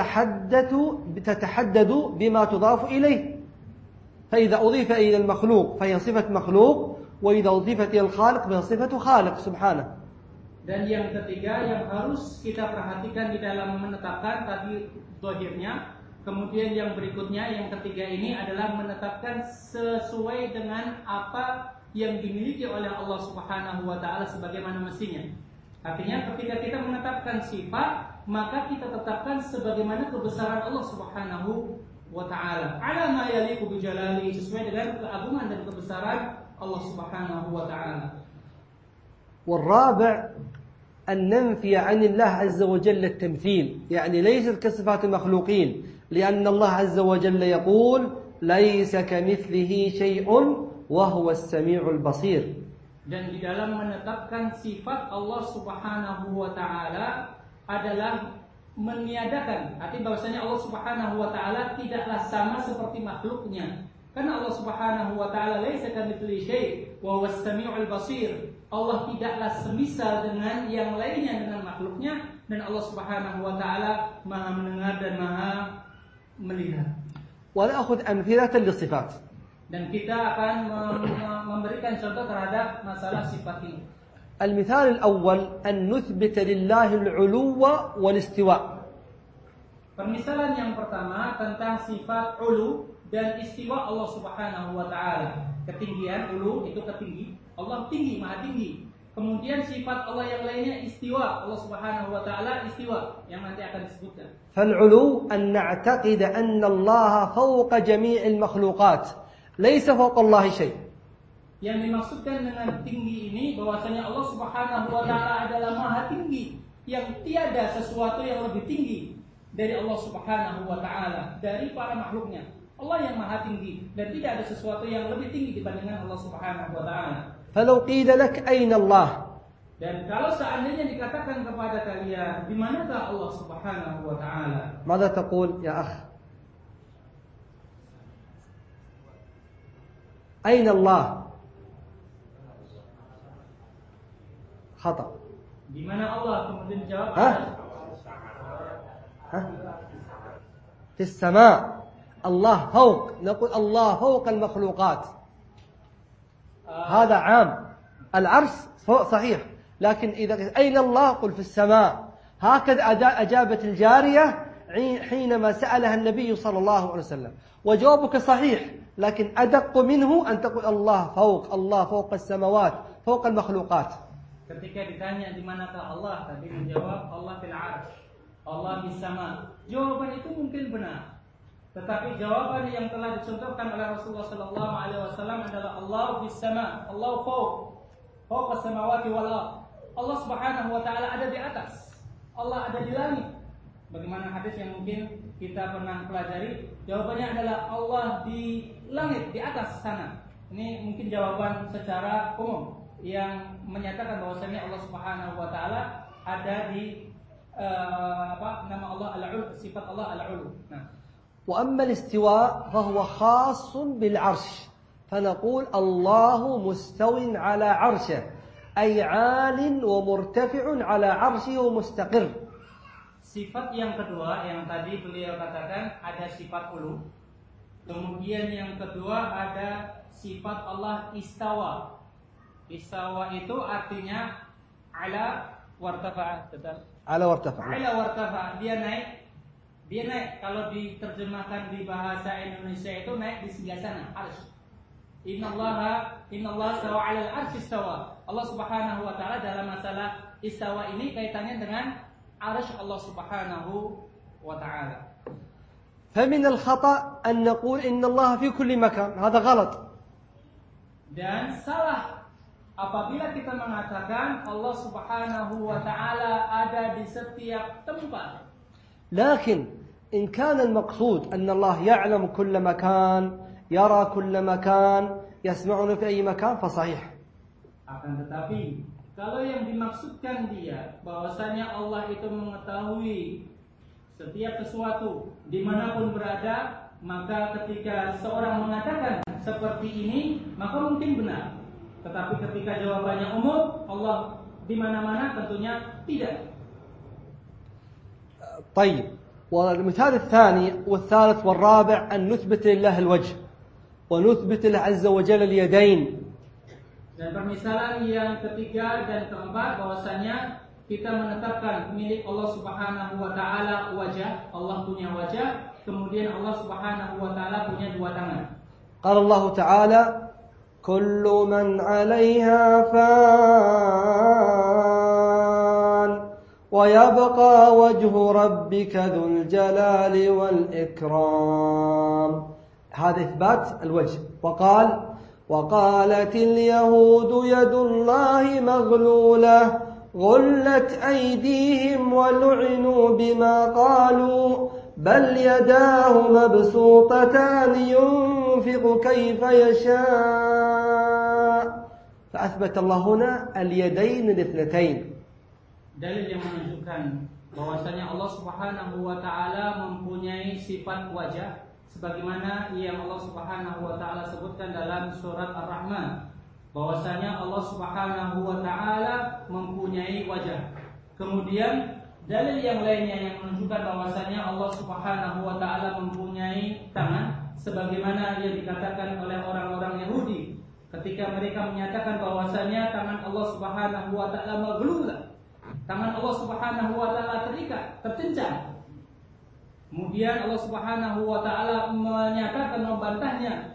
تتحدد بما تضاف إليه. فإذا أضيف إلى المخلوق فهي صفة مخلوق وإذا أضيفت إلى الخالق فهي صفة خالق سبحانه. Dan yang ketiga yang harus kita perhatikan di dalam menetapkan tadi zahirnya, kemudian yang berikutnya yang ketiga ini adalah menetapkan sesuai dengan apa yang dimiliki oleh Allah Subhanahu wa taala sebagaimana mestinya. Artinya ketika kita menetapkan sifat, maka kita tetapkan sebagaimana kebesaran Allah Subhanahu wa taala. Ala ma yaliqu bi jalali, sesuai dengan keagungan dan kebesaran Allah Subhanahu wa taala. والرابع أن ننفي عن الله عز وجل التمثيل، يعني ليست كصفات المخلوقين، لأن الله عز وجل يقول ليس كمثله شيء وهو السميع البصير. Dan di dalam menetapkan sifat Allah Subhanahu wa taala adalah meniadakan, arti bahwasanya Allah Subhanahu wa taala tidaklah sama seperti makhluknya. Karena Allah Subhanahu wa taala laisa kamitslihi syai' wa huwas samiul basir. Allah tidaklah semisal dengan yang lainnya, dengan makhluknya, dan Allah Subhanahu wa taala Maha mendengar dan Maha melihat. ونأخذ أمثلة للصفات. Dan kita akan memberikan contoh terhadap masalah sifat ini. المثال الأول أن نثبت لله العلو والاستواء. Permisalan yang pertama tentang sifat ulu dan istiwa Allah Subhanahu wa taala. Ketinggian, ulu itu ketinggi, Allah tinggi, maha tinggi. Kemudian sifat Allah yang lainnya istiwa, Allah Subhanahu wa taala istiwa yang nanti akan disebutkan. فالعلو أن نعتقد أن الله فوق جميع المخلوقات ليس فوق الله شيء. Yang dimaksudkan dengan tinggi ini bahwasanya Allah Subhanahu wa taala adalah maha tinggi, yang tiada sesuatu yang lebih tinggi dari Allah Subhanahu wa taala, dari para makhluknya. Allah yang maha tinggi dan tidak ada sesuatu yang lebih tinggi dibandingkan Allah Subhanahu wa taala. فلو قيل لك أين الله؟ Dan kalau seandainya dikatakan kepada kalian, di manakah Allah Subhanahu wa taala? ماذا تقول يا أخ؟ أين الله؟ خطأ. Di mana Allah? Kemudian jawab في السماء. الله فوق، نقول الله فوق المخلوقات. هذا عام. العرش فوق صحيح، لكن إذا أين الله قل في السماء. هكذا أجابت الجارية حينما سألها النبي صلى الله عليه وسلم، وجوابك صحيح، لكن أدق منه أن تقول الله فوق، الله فوق السماوات، فوق المخلوقات. Ketika ditanya di manakah Allah, tadi menjawab Allah fil arsh, Allah di sama. Jawaban itu mungkin benar, tetapi jawaban yang telah dicontohkan oleh Rasulullah sallallahu alaihi wasallam adalah Allah fis sama, Allah fawq as-samawati wal ardh. Allah Subhanahu wa taala ada di atas, Allah ada di langit. Bagaimana hadis yang mungkin kita pernah pelajari, jawabannya adalah Allah di langit, di atas sana. Ini mungkin jawaban secara umum yang menyatakan bahwasanya Allah Subhanahu wa taala ada di nama Allah al-ul, sifat Allah al-ul. Nah, وأما الاستواء فهو خاص بالعرش، فنقول الله مستو على عرشه، أي عال ومرتفع على عرشه ومستقر. Sifat yang kedua yang tadi beliau katakan ada sifat ulu. Kemudian yang kedua ada sifat Allah istawa. Istawa itu artinya ala wartafa, ala wartafa. Ala wartafa, dia naik. Kalau diterjemahkan di bahasa Indonesia itu naik di sebelah sana, arsy. Innallaha stawa 'alal arsy istawa. Allah Subhanahu wa taala dalam masalah istawa ini kaitannya dengan arsy Allah Subhanahu wa taala. فمن الخطأ أن نقول إن الله في كل مكان، هذا غلط. Dan salah apabila kita mengatakan Allah Subhanahu wa taala ada di setiap tempat. لكن إن كان المقصود أن الله يعلم كل مكان، يرى كل مكان، يسمعنا في أي مكان، فصحيح. Akan tetapi kalau yang dimaksudkan dia bahwasanya Allah itu mengetahui setiap sesuatu dimanapun berada, maka ketika seorang mengatakan seperti ini maka mungkin benar. Tetapi ketika jawabannya umum, Allah di mana-mana, tentunya tidak. طيب، والمثال الثاني والثالث والرابع أن نثبت لله الوجه ونثبت له عز وجل اليدين. Dan permisalan yang ketiga dan keempat bahwasanya kita menetapkan milik Allah Subhanahu wa taala wajah, Allah punya wajah, kemudian Allah Subhanahu wa taala punya dua tangan. قال الله تعالى: كل من عليها فان ويبقى وجه ربك ذو الجلال والإكرام. هذا إثبات الوجه. وقال: وقالت اليهود يد الله مغلولة غلت أيديهم ولعنوا بما قالوا بل يداه مبسوطتان ينفق كيف يشاء فأثبت الله هنا اليدين الاثنتين. Dalil yang menunjukkan bahwasanya Allah Subhanahu wa taala mempunyai sifat wajah sebagaimana yang Allah Subhanahu wa taala sebutkan dalam surat Ar-Rahman, bahwasanya Allah Subhanahu wa taala mempunyai wajah. Kemudian dalil yang lainnya yang menunjukkan bahwasanya Allah Subhanahu wa taala mempunyai tangan sebagaimana yang dikatakan oleh orang-orang Yahudi ketika mereka menyatakan bahwasanya tangan Allah Subhanahu wa taala maghlula. Tangan Allah Subhanahu wa taala terikat, tercencang. Kemudian Allah Subhanahu wa taala menyatakan, membantahnya,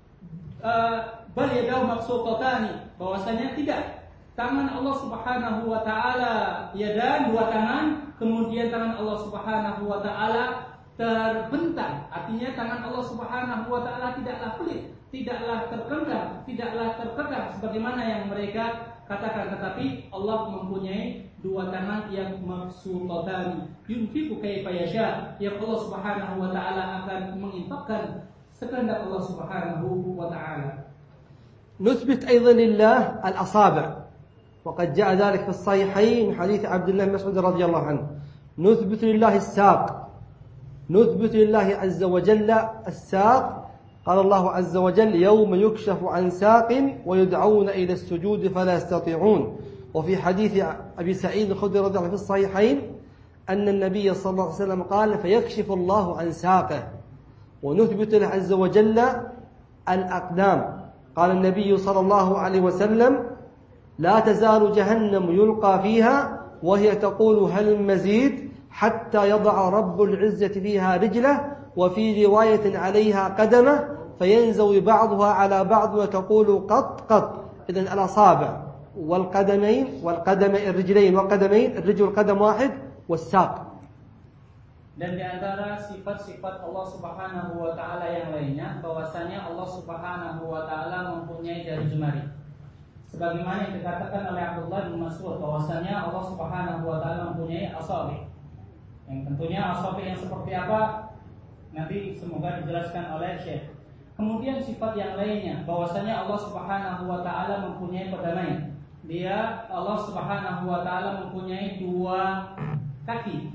bal yadahu mabsutatani, bahwasanya tidak. Tangan Allah Subhanahu wa taala yadan, dua tangan, kemudian tangan Allah Subhanahu wa taala terbentang. Artinya tangan Allah Subhanahu wa taala tidaklah pelit, tidaklah terkekang sebagaimana yang mereka katakan, tetapi Allah mempunyai dua tangan yang mabsutatani yunfiqu kaifa yasha, yang Allah Subhanahu wa taala akan menginfakkan sekehendak Allah Subhanahu wa taala. نثبت أيضا لله الأصابع وقد جاء ذلك في الصحيحين من حديث عبد الله بن مسعود رضي الله عنه. نثبت لله الساق، نثبت لله عز وجل الساق. قال الله عز وجل يوم يكشف عن ساق ويدعون إلى السجود فلا يستطيعون. وفي حديث أبي سعيد الخدري رضي الله عنه في الصحيحين أن النبي صلى الله عليه وسلم قال فيكشف الله عن ساقه. ونثبت له عز وجل الأقدام. قال النبي صلى الله عليه وسلم لا تزال جهنم يلقى فيها وهي تقول هل مزيد حتى يضع رب العزة فيها رجله وفي رواية عليها قدمه فينزوي بعضها على بعض وتقول قط قط. إذن الأصابع والقدمين الرجلين والقدمين، الرجل قدم واحد والساق. Dan di antara sifat-sifat Allah Subhanahu wa taala yang lainnya bahwasanya Allah Subhanahu wa taala mempunyai jari jemari. Sebagaimana yang dikatakan oleh Abdullah bin Mas'ud bahwasanya Allah Subhanahu wa taala mempunyai asabi. Yang tentunya asabi yang seperti apa nanti semoga dijelaskan oleh Syekh. Kemudian sifat yang lainnya bahwasanya Allah Subhanahu wa taala mempunyai pedamain. Allah Subhanahu wa taala mempunyai dua kaki.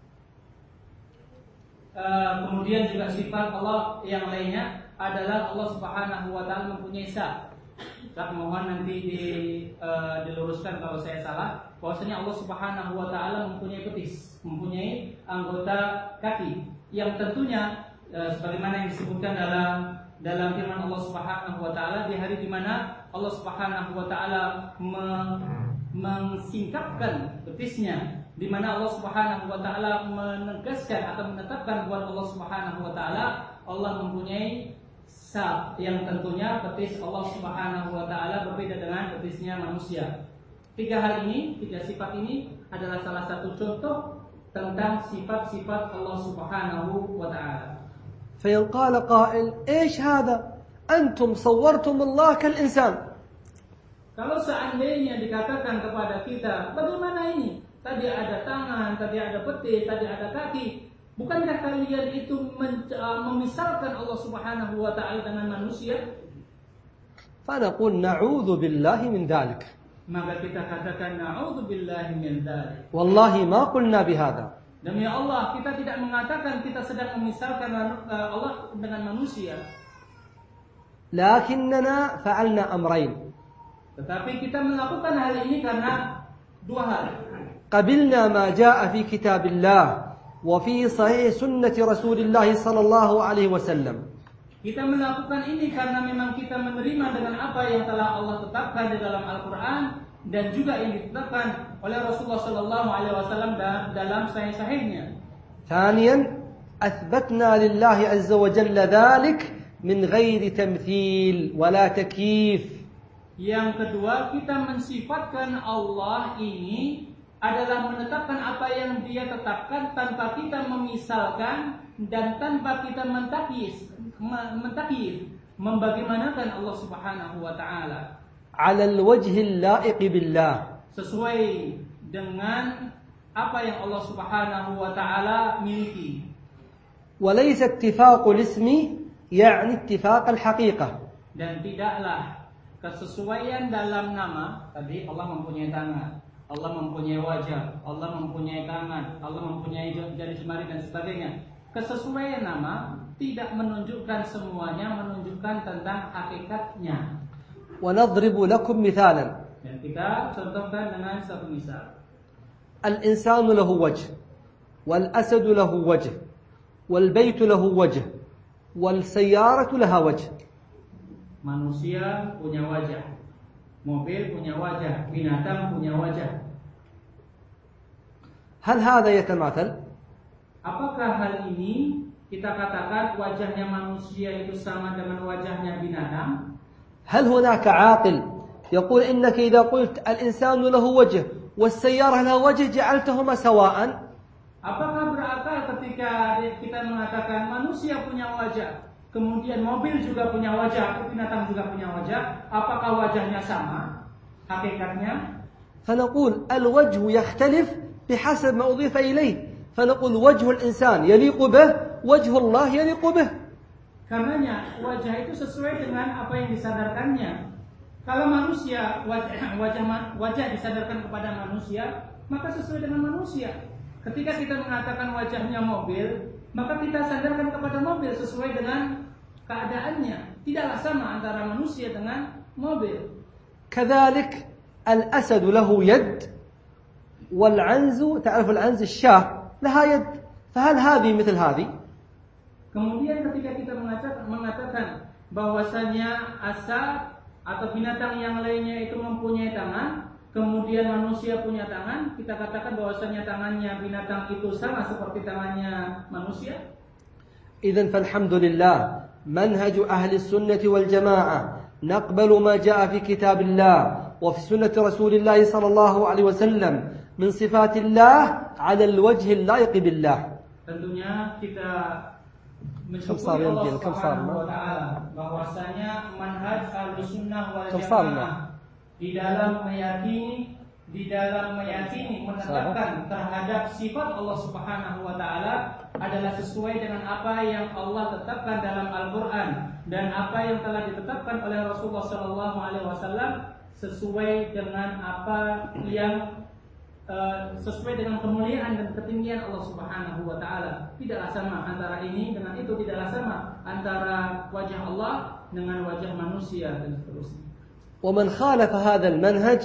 Kemudian juga sifat Allah yang lainnya adalah Allah Subhanahu wa taala mempunyai sak. Saya mohon nanti diluruskan kalau saya salah. Bahwasanya Allah Subhanahu wa taala mempunyai betis, mempunyai anggota kaki yang tentunya sebagaimana yang disebutkan dalam firman Allah Subhanahu wa taala di hari di mana Allah Subhanahu wa taala mensingkapkan betisnya, di mana Allah Subhanahu wa taala menegaskan atau menetapkan buat Allah Subhanahu wa taala Allah mempunyai sak, yang tentunya betis Allah Subhanahu wa taala berbeda dengan betisnya manusia. Tiga hal ini, tiga sifat ini adalah salah satu contoh tentang sifat-sifat Allah Subhanahu wa taala. فإن قال قائل إيش هذا؟ أنتم صورتم الله كالإنسان. Kalau seandainya dikatakan kepada kita, bagaimana ini? Tadi ada tangan, tadi ada betis, tadi ada kaki. Bukankah kalian itu memisalkan Allah Subhanahu wa taala dengan manusia? فنقول نعوذ بالله من ذلك. Maka kita katakan na'udzu billahi min dzalik. والله ما قلنا بهذا. Demi Allah, kita tidak mengatakan kita sedang memisalkan Allah dengan manusia. لكننا فعلنا أمرين. Tetapi kita melakukan hal ini karena dua hal. قبلنا ما جاء في كتاب الله وفي صحيح سنة رسول الله صلى الله عليه وسلم. Kita melakukan ini karena memang kita menerima dengan apa yang telah Allah tetapkan di dalam Al-Quran dan juga yang ditetapkan oleh Rasulullah sallallahu alaihi wasallam dalam sahih-sahihnya. ثانيا أثبتنا لله عز وجل ذلك من غير تمثيل ولا تكييف. Yang kedua, kita mensifatkan Allah ini adalah menetapkan apa yang Dia tetapkan tanpa kita memisalkan dan tanpa kita mentakyif. membagaimanakan Allah Subhanahu wa taala على الوجه اللائق بالله sesuai dengan apa yang Allah Subhanahu wa taala miliki. وليس اتفاق الاسم يعني اتفاق الحقيقة. Dan tidaklah kesesuaian dalam nama, tadi Allah mempunyai tangan, Allah mempunyai wajah, Allah mempunyai tangan, Allah mempunyai jari jemari dan sebagainya. Kesesuaian nama tidak menunjukkan semuanya, menunjukkan tentang hakikatnya. ونضرب لكم مثالا. Dan kita contohkan dengan satu misal. الإنسان له وجه والأسد له وجه والبيت له وجه والسيارة لها وجه. Manusia punya wajah, mobil punya wajah, binatang punya wajah. هل هذا يتماثل؟ Apakah hal ini kita katakan wajahnya manusia itu sama dengan wajahnya binatang? هل هناك عاقل يقول إنك إذا قلت الإنسان له وجه والسيارة لها وجه جعلتهما سواء؟ Apakah berakal ketika kita mengatakan manusia punya wajah, kemudian mobil juga punya wajah, binatang juga punya wajah? Apakah wajahnya sama hakikatnya? فنقول الوجه يختلف بحسب ما أضيف إليه. فنقول وجه الإنسان يليق به وجه الله يليق به. Karenanya wajah itu sesuai dengan apa yang disadarkannya. Kalau manusia wajah disadarkan kepada manusia, maka sesuai dengan manusia. Ketika kita mengatakan wajahnya mobil, maka kita sadarkan kepada mobil sesuai dengan keadaannya. Tidaklah sama antara manusia dengan mobil. كذلك الأسد له يد والعنز تعرف العنز الشاة لها يد. فهل هذه مثل هذه؟ Kemudian ketika kita mengatakan bahwasanya asad atau binatang yang lainnya itu mempunyai tangan, kemudian manusia punya tangan, kita katakan bahwasanya tangannya binatang itu sama seperti tangannya manusia? إذن فالحمد لله منهج أهل السنة والجماعة نقبل ما جاء في كتاب الله وفي سنة رسول الله صلى الله عليه وسلم من صفات الله على الوجه اللائق بالله. Tentunya kita mensyukuri Allah Subhanahu wa taala bahwasanya manhaj Ahlussunnah wal Jamaah di dalam meyakini menetapkan terhadap sifat Allah Subhanahu wa taala adalah sesuai dengan apa yang Allah tetapkan dalam Al-Qur'an dan apa yang telah ditetapkan oleh Rasulullah sallallahu alaihi wasallam sesuai dengan apa yang sesuai dengan kemuliaan dan ketinggian Allah Subhanahu wa taala. Tidaklah sama antara ini dengan itu, tidaklah sama antara wajah Allah dengan wajah manusia dan seterusnya. ومن خالف هذا المنهج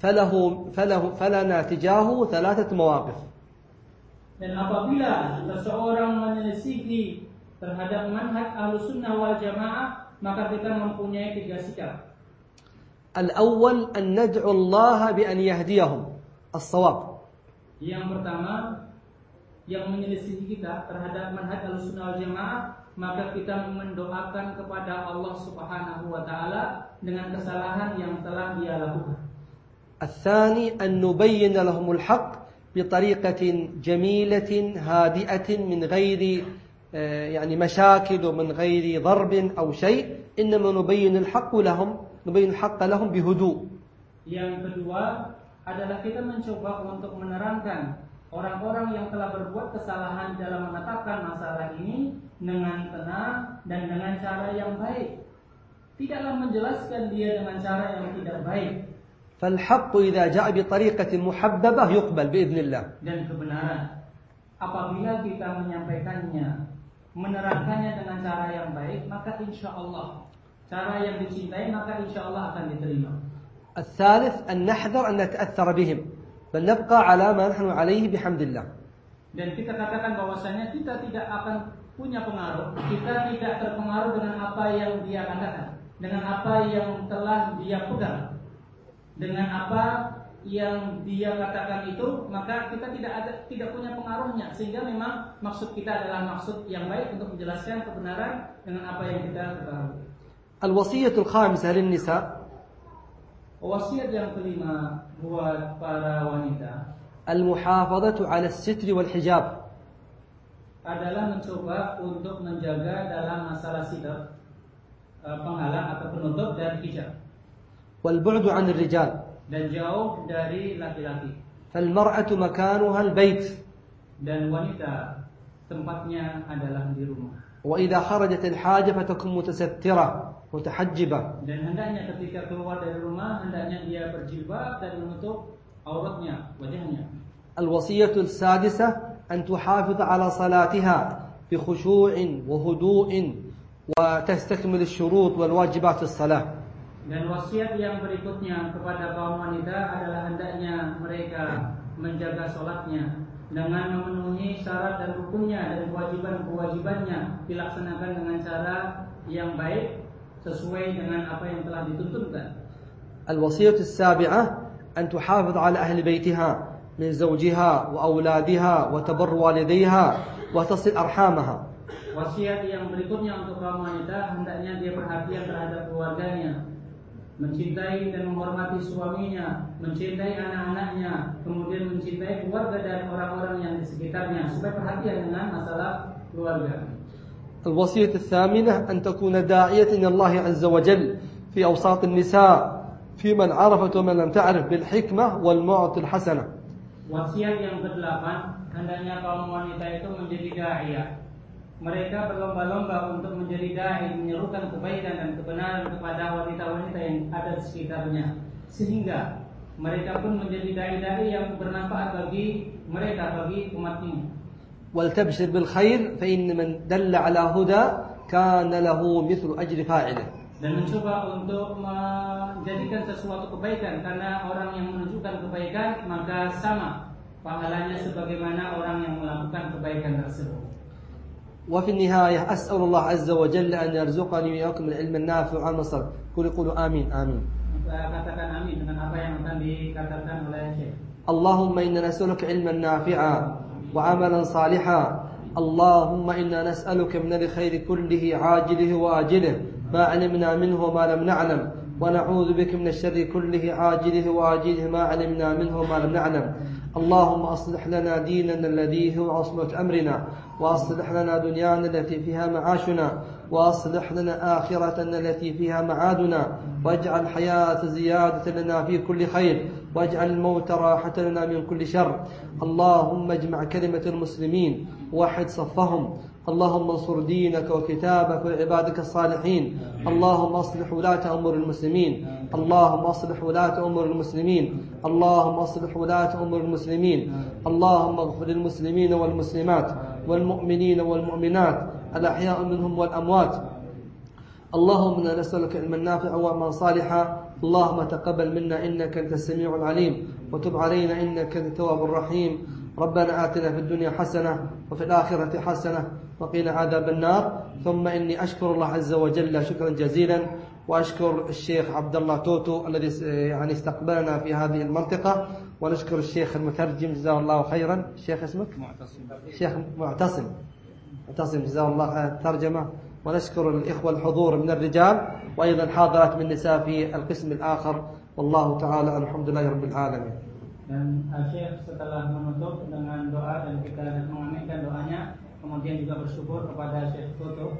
فلنا تجاهه ثلاثة مواقف. Dan apabila seseorang menyelisihi terhadap manhaj Ahlussunnah wal Jamaah, maka kita mempunyai tiga sikap. الأول أن ندعو الله بأن يهديهم الصواب. Yang pertama, yang menyelisihi kita terhadap manhaj Ahlussunnah wal Jamaah, maka kita mendoakan kepada Allah Subhanahu wa taala dengan kesalahan yang telah dia lakukan. الثاني أن نبين لهم الحق بطريقة جميلة هادئة من غير يعني مشاكل ومن غير ضرب أو شيء، إنما نبين الحق لهم بهدوء. Yang kedua adalah kita mencoba untuk menerangkan orang-orang yang telah berbuat kesalahan dalam menetapkan masalah ini dengan tenang dan dengan cara yang baik. Tidaklah menjelaskan dia dengan cara yang tidak baik. فالحق إذا جاء بطريقة محببة يقبل بإذن الله. Dan kebenaran apabila kita menyampaikannya, menerangkannya dengan cara yang baik, maka insya Allah cara yang dicintai, maka insya Allah akan diterima. الثالث أن نحذر أن نتأثر بهم بل نبقى على ما نحن عليه بحمد الله. Dan kita katakan bahwasanya kita tidak akan punya pengaruh, kita tidak terpengaruh dengan apa yang dia katakan, dengan apa yang telah dia pegang, dengan apa yang dia katakan itu, maka kita tidak punya pengaruhnya, sehingga memang maksud kita adalah maksud yang baik untuk menjelaskan kebenaran dengan apa yang kita ketahui. الوصية الخامسة للنساء. Wasiat yang kelima buat para wanita المحافظة على الستر والحجاب. adalah mencoba untuk menjaga dalam masalah sitar penghalang atau penutup dari hijab والبعد عن الرجال dan jauh dari laki-laki. فالمرأة مكانها البيت Dan wanita tempatnya adalah di rumah. وإذا خرجت الحاجة فتكون متسترة متحجبة. Dan hendaknya ketika keluar dari rumah hendaknya dia berjilbab dan menutup auratnya, wajahnya. الوصية السادسة أن تحافظ على صلاتها بخشوع وهدوء وتستكمل الشروط والواجبات الصلاة. Dan wasiat yang berikutnya kepada kaum wanita adalah hendaknya mereka menjaga sholatnya dengan memenuhi syarat dan rukunnya dan kewajiban-kewajibannya dilaksanakan dengan cara yang baik sesuai dengan apa yang telah dituntunkan. الوصية السابعة أن تحافظ على أهل بيتها من زوجها وأولادها وتبر والديها وتصل أرحامها. Wasiat yang berikutnya untuk kaum wanita hendaknya dia perhatian terhadap keluarganya, mencintai dan menghormati suaminya, mencintai anak-anaknya, kemudian mencintai keluarga dan orang-orang yang di sekitarnya, supaya perhatian dengan masalah keluarga. الوصية الثامنة أن تكون داعية إلى الله عز وجل في أوساط النساء في من عرفت ومن لم تعرف بالحكمة والموعظة الحسنة. Wasiat yang ke-8, hendaknya kaum wanita itu menjadi da'iyah. Mereka berlomba-lomba untuk menjadi dai, menyerukan kebaikan dan kebenaran kepada wanita-wanita yang ada di sekitarnya, sehingga mereka pun menjadi dai-dai yang bermanfaat bagi mereka, bagi umat ini. ولتبشر بالخير فإن من دل على هدى كان له مثل أجر فاعله. Dan mencoba untuk menjadikan sesuatu kebaikan, karena orang yang menunjukkan kebaikan maka sama pahalanya sebagaimana orang yang melakukan kebaikan tersebut. وفي النهاية أسأل الله عز وجل أن يرزقني وإياكم العلم النافع والمصر. قولوا آمين آمين. Katakan amin dengan apa yang akan dikatakan oleh Syekh. اللهم إنا نسألك علما نافعا وعملا صالحا. اللهم إنا نسألك من الخير كله عاجله وآجله ما علمنا منه وما لم نعلم ونعوذ بك من الشر كله عاجله وآجله ما علمنا منه وما لم نعلم. اللهم أصلح لنا ديننا الذي هو عصمة أمرنا وأصلح لنا دنيانا التي فيها معاشنا وأصلح لنا آخرتنا التي فيها معادنا واجعل الحياة زيادة لنا في كل خير واجعل الموت راحة لنا من كل شر. اللهم اجمع كلمة المسلمين ووحد صفهم. اللهم انصر دينك وكتابك وعبادك الصالحين. اللهم اصلح ولاة أمور المسلمين. اللهم اصلح ولاة أمور المسلمين. اللهم اصلح ولاة أمور المسلمين. اللهم اغفر للمسلمين والمسلمات والمؤمنين والمؤمنات الأحياء منهم والأموات. اللهم إنا نسألك علما نافعا وعملا صالحا. اللهم تقبل منا إنك أنت السميع العليم وتب علينا إنك أنت التواب الرحيم. ربنا آتنا في الدنيا حسنة وفي الآخرة حسنة وقنا عذاب النار. ثم إني أشكر الله عز وجل شكرا جزيلا وأشكر الشيخ عبد الله توتو الذي يعني استقبلنا في هذه المنطقة ونشكر الشيخ المترجم جزاه الله خيرا. الشيخ اسمك؟ الشيخ معتصم جزاه الله خير الترجمة. ونشكر الإخوة الحضور من الرجال وأيضا حاضرات من النساء في القسم الآخر. والله تعالى الحمد لله رب العالمين. Dan Syekh setelah menutup dengan doa dan kita mengaminkan doanya, kemudian juga bersyukur kepada Syekh Toto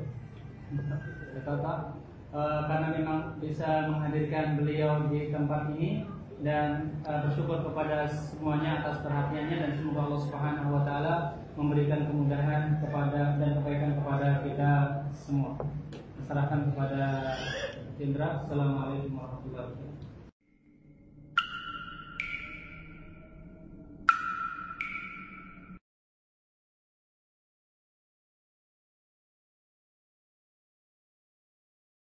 karena memang bisa menghadirkan beliau di tempat ini, dan bersyukur kepada semuanya atas perhatiannya, dan semoga Allah Subhanahu wa taala memberikan kemudahan kepada dan kebaikan kepada kita semua. Serahkan kepada Indra. Assalamualaikum warahmatullahi wabarakatuh.